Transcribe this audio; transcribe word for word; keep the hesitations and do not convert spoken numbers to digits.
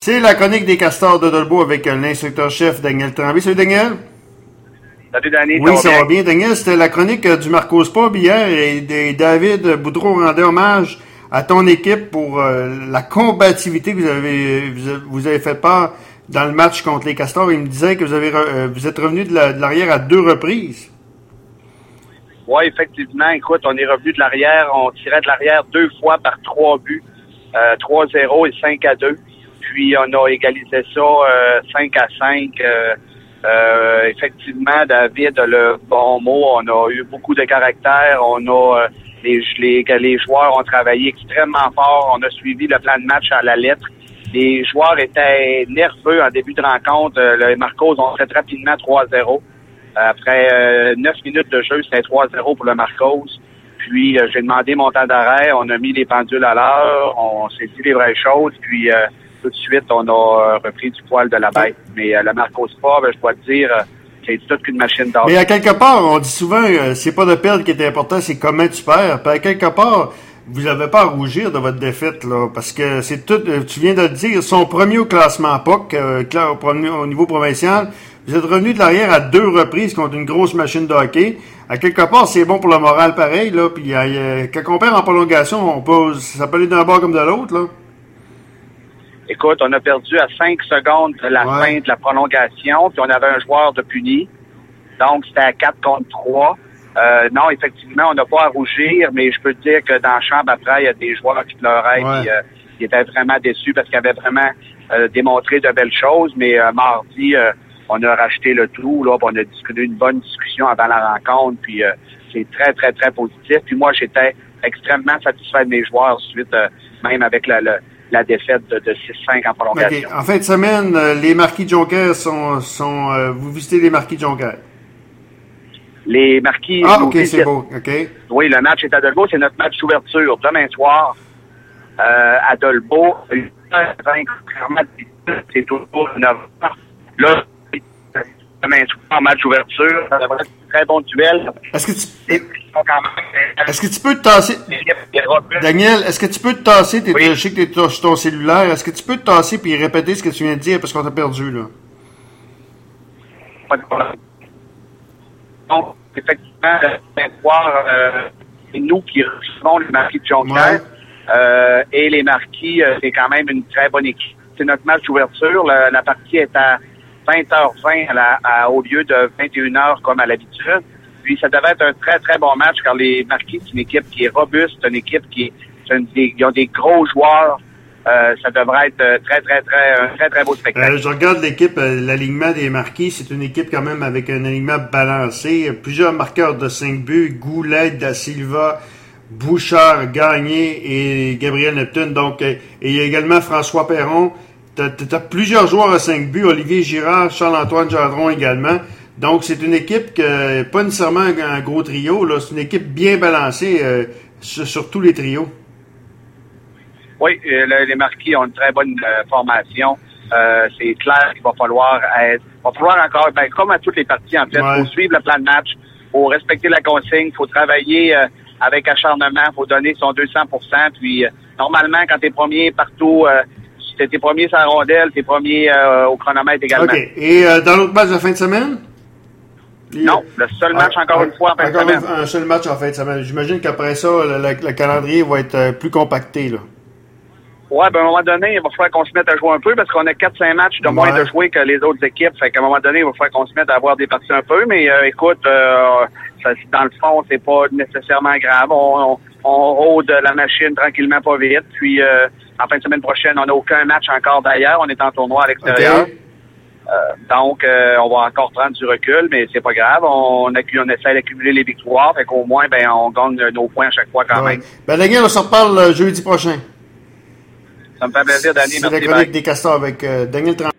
C'est la chronique des Castors de Dolbeau avec euh, l'instructeur-chef Daniel Tremblay. Salut Daniel. Salut Danny, Oui, ça va va bien. Daniel, c'était la chronique euh, du Marcos Pub hier et, et David Boudreau rendait hommage à ton équipe pour euh, la combativité que vous avez, vous, vous avez fait part dans le match contre les Castors. Il me disait que vous avez euh, vous êtes revenu de, la, de l'arrière à deux reprises. Oui, effectivement. Écoute, on est revenu de l'arrière. On tirait de l'arrière deux fois par trois buts. Euh, trois zéro et cinq à deux. Puis, on a égalisé ça euh, cinq à cinq. Euh, euh, effectivement, David a le bon mot. On a eu beaucoup de caractère. On a euh, les, les, les joueurs ont travaillé extrêmement fort. On a suivi le plan de match à la lettre. Les joueurs étaient nerveux en début de rencontre. Euh, les Marcos ont fait rapidement trois zéro. Après euh, neuf minutes de jeu, c'était trois zéro pour le Marcos. Puis, euh, j'ai demandé mon temps d'arrêt. On a mis les pendules à l'heure. On s'est dit les vraies choses. Puis, euh, tout de suite, on a euh, repris du poil de la bête. Mais euh, le Marcos Pub, ben, je dois te dire, euh, c'est toute qu'une machine d'or. Mais à quelque part, on dit souvent, euh, c'est pas de perdre qui est important, c'est comment tu perds. Puis à quelque part, vous n'avez pas à rougir de votre défaite, là, parce que c'est tout, euh, tu viens de le dire, son premier au classement P O C, euh, au, premier, au niveau provincial. Vous êtes revenu de l'arrière à deux reprises contre une grosse machine de hockey. À quelque part, c'est bon pour le moral pareil, là. Puis euh, quand on perd en prolongation, on peut, ça peut aller d'un bord comme de l'autre, là. Écoute, on a perdu à cinq secondes de la ouais. fin de la prolongation, puis on avait un joueur de puni. Donc, c'était à quatre contre trois. Euh, non, effectivement, on n'a pas à rougir, mais je peux te dire que dans la chambre après, il y a des joueurs qui pleuraient, ouais. puis euh, ils étaient vraiment déçus parce qu'ils avaient vraiment euh, démontré de belles choses. Mais euh, mardi, euh, on a racheté le tout, là, puis on a discuté une bonne discussion avant la rencontre, puis euh, c'est très, très, très positif. Puis moi, j'étais extrêmement satisfait de mes joueurs suite, euh, même avec la, la, la défaite de, de six cinq en prolongation. Okay. En fin de semaine, euh, les Marquis de Jonquière sont... sont euh, vous visitez les Marquis de Jonquière? Les Marquis... Ah, OK, c'est beau. OK. Oui, le match est à Dolbeau. C'est notre match d'ouverture. Demain soir, euh, à Dolbeau, c'est toujours neuf heures. Là, demain soir, match d'ouverture. Ça devrait être un très bon duel. Est-ce que tu... Est-ce que tu peux te tasser... Daniel, est-ce que tu peux te tasser... T'es, oui. Je sais que tu es sur ton cellulaire. Est-ce que tu peux te tasser et répéter ce que tu viens de dire parce qu'on t'a perdu, là? Pas de problème. Donc, effectivement, demain soir, euh, c'est nous qui recevons les Marquis de Jonquière. Ouais. Euh, et les Marquis, euh, c'est quand même une très bonne équipe. C'est notre match d'ouverture. La, la partie est à vingt heures vingt à la, à, au lieu de vingt et une heures comme à l'habitude. Puis ça devait être un très, très bon match car les Marquis, c'est une équipe qui est robuste, une équipe qui est, une, des, ils ont des gros joueurs. Euh, ça devrait être très, très, très, un très, très beau spectacle. Euh, je regarde l'équipe, euh, l'alignement des Marquis. C'est une équipe quand même avec un alignement balancé. Plusieurs marqueurs de cinq buts. Goulet, Da Silva, Bouchard, Gagné et Gabriel Neptune. Donc, euh, et il y a également François Perron. Tu as plusieurs joueurs à cinq buts. Olivier Girard, Charles-Antoine Gendron également. Donc, c'est une équipe que, pas nécessairement un, un gros trio, là. C'est une équipe bien balancée euh, sur, sur tous les trios. Oui, le, les Marquis ont une très bonne euh, formation. Euh, c'est clair qu'il va falloir être, va falloir encore, ben, comme à toutes les parties, en fait, il ouais. faut suivre le plan de match, faut respecter la consigne, faut travailler euh, avec acharnement, faut donner son deux cents pour cent. Puis, euh, normalement, quand t'es premier partout, euh, t'es, t'es premier sur la rondelle, t'es premier euh, au chronomètre également. OK. Et euh, dans l'autre match de fin de semaine? Non, le seul match ah, encore ah, une fois en fin de semaine. Un seul match en fin de semaine. J'imagine qu'après ça, le, le, le calendrier va être euh, plus compacté, là. Ouais, ben à un moment donné, il va falloir qu'on se mette à jouer un peu parce qu'on a quatre cinq matchs de moins ouais. de jouer que les autres équipes. Fait qu'à un moment donné, il va falloir qu'on se mette à avoir des parties un peu. Mais euh, écoute, euh, ça, dans le fond, c'est pas nécessairement grave. On, on, on rôde la machine tranquillement, pas vite. Puis euh, en fin de semaine prochaine, on n'a aucun match encore d'ailleurs. On est en tournoi à l'extérieur. Okay. Euh, donc, euh, on va encore prendre du recul, mais c'est pas grave. On, on, on essaie d'accumuler les victoires. Fait qu'au moins, ben, on gagne nos points à chaque fois quand ouais. même. Ben, Daniel, on se reparle jeudi prochain. Ça me fait plaisir, Danny. C'est la chronique des Castors avec euh, Daniel Tremblay.